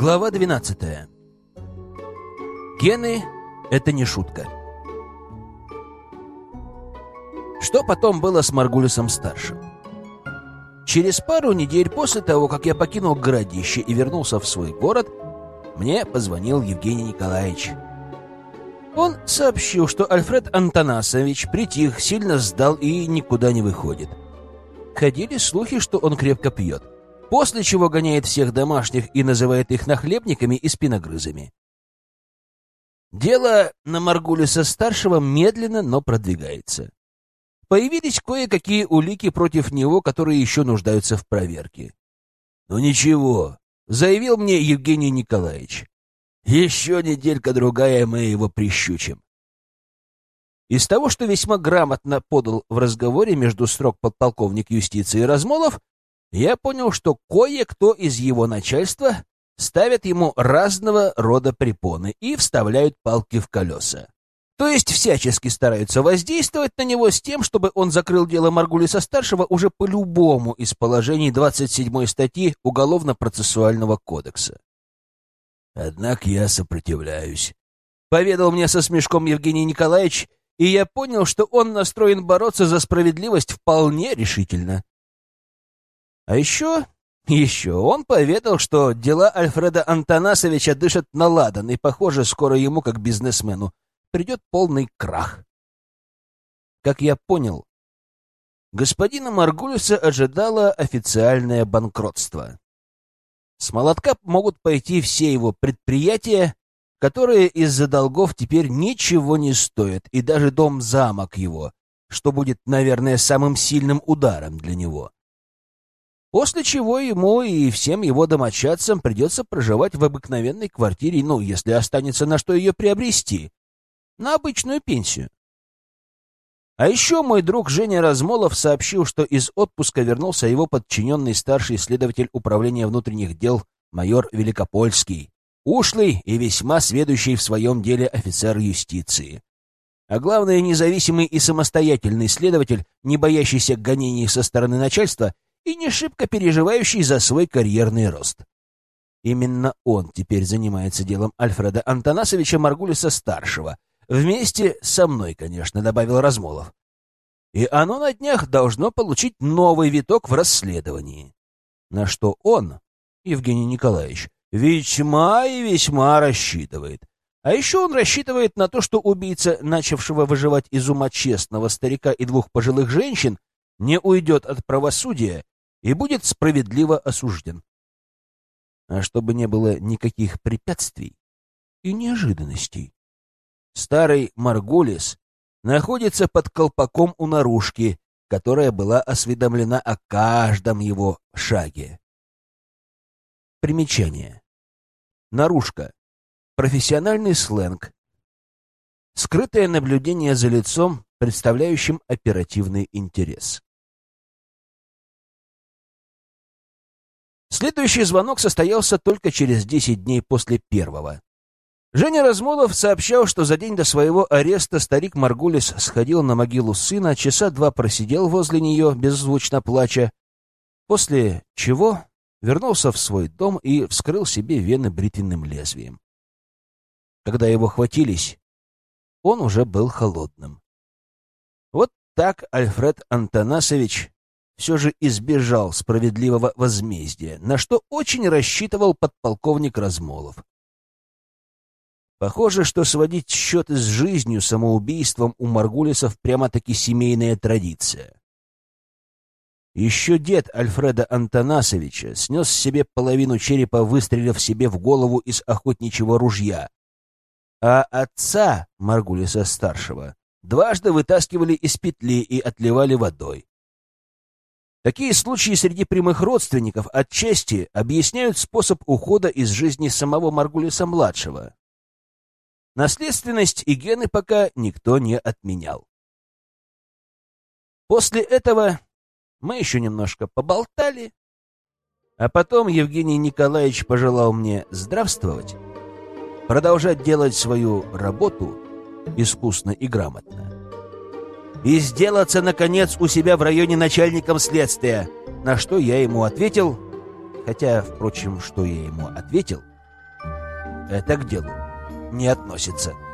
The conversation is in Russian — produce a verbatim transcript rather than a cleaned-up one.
Глава двенадцатая. Гены — это не шутка. Что потом было с Маргулисом-старшим? Через пару недель после того, как я покинул городище и вернулся в свой город, мне позвонил Евгений Николаевич. Он сообщил, что Альфред Антанасович притих, сильно сдал и никуда не выходит. Ходили слухи, что он крепко пьет, после чего гоняет всех домашних и называет их нахлебниками и спиногрызами. Дело на Маргулиса-старшего медленно, но продвигается. Появились кое-какие улики против него, которые еще нуждаются в проверке. «Ну ничего», — заявил мне Евгений Николаевич, — «еще неделька-другая, мы его прищучим». Из того, что весьма грамотно подал в разговоре между строк подполковник юстиции Размолов, я понял, что кое-кто из его начальства ставят ему разного рода препоны и вставляют палки в колеса. То есть всячески стараются воздействовать на него с тем, чтобы он закрыл дело Маргулиса-старшего уже по любому из положений двадцать седьмой статьи Уголовно-процессуального кодекса. «Однако я сопротивляюсь», — поведал мне со смешком Евгений Николаевич, и я понял, что он настроен бороться за справедливость вполне решительно. А еще, еще он поведал, что дела Альфреда Антанасовича дышат на ладан, и, похоже, скоро ему, как бизнесмену, придет полный крах. Как я понял, господина Маргулиса ожидало официальное банкротство. С молотка могут пойти все его предприятия, которые из-за долгов теперь ничего не стоят, и даже дом-замок его, что будет, наверное, самым сильным ударом для него. После чего ему и всем его домочадцам придется проживать в обыкновенной квартире, ну, если останется на что ее приобрести, на обычную пенсию. А еще мой друг Женя Размолов сообщил, что из отпуска вернулся его подчиненный старший следователь управления внутренних дел майор Великопольский, ушлый и весьма сведущий в своем деле офицер юстиции. А главное, независимый и самостоятельный следователь, не боящийся гонений со стороны начальства и не шибко переживающий за свой карьерный рост. Именно он теперь занимается делом Альфреда Антанасовича Маргулиса-старшего, вместе со мной, конечно, добавил Размолов. И оно на днях должно получить новый виток в расследовании. На что он, Евгений Николаевич, весьма и весьма рассчитывает. А еще он рассчитывает на то, что убийца, начавшего выживать из ума честного старика и двух пожилых женщин, не уйдет от правосудия и будет справедливо осужден. А чтобы не было никаких препятствий и неожиданностей, старый Маргулис находится под колпаком у наружки, которая была осведомлена о каждом его шаге. Примечание. Наружка. Профессиональный сленг. Скрытое наблюдение за лицом, представляющим оперативный интерес. Следующий звонок состоялся только через десять дней после первого. Женя Размолов сообщал, что за день до своего ареста старик Маргулис сходил на могилу сына, часа два просидел возле нее, беззвучно плача, после чего вернулся в свой дом и вскрыл себе вены бритвенным лезвием. Когда его хватились, он уже был холодным. Вот так Альфред Антанасович все же избежал справедливого возмездия, на что очень рассчитывал подполковник Размолов. Похоже, что сводить счеты с жизнью самоубийством у Маргулисов прямо-таки семейная традиция. Еще дед Альфреда Антанасовича снес себе половину черепа, выстрелив себе в голову из охотничьего ружья, а отца Маргулиса-старшего дважды вытаскивали из петли и отливали водой. Такие случаи среди прямых родственников отчасти объясняют способ ухода из жизни самого Маргулиса-младшего. Наследственность и гены пока никто не отменял. После этого мы еще немножко поболтали, а потом Евгений Николаевич пожелал мне здравствовать, продолжать делать свою работу искусно и грамотно и сделаться, наконец, у себя в районе начальником следствия, на что я ему ответил, хотя, впрочем, что я ему ответил, Это к делу не относится.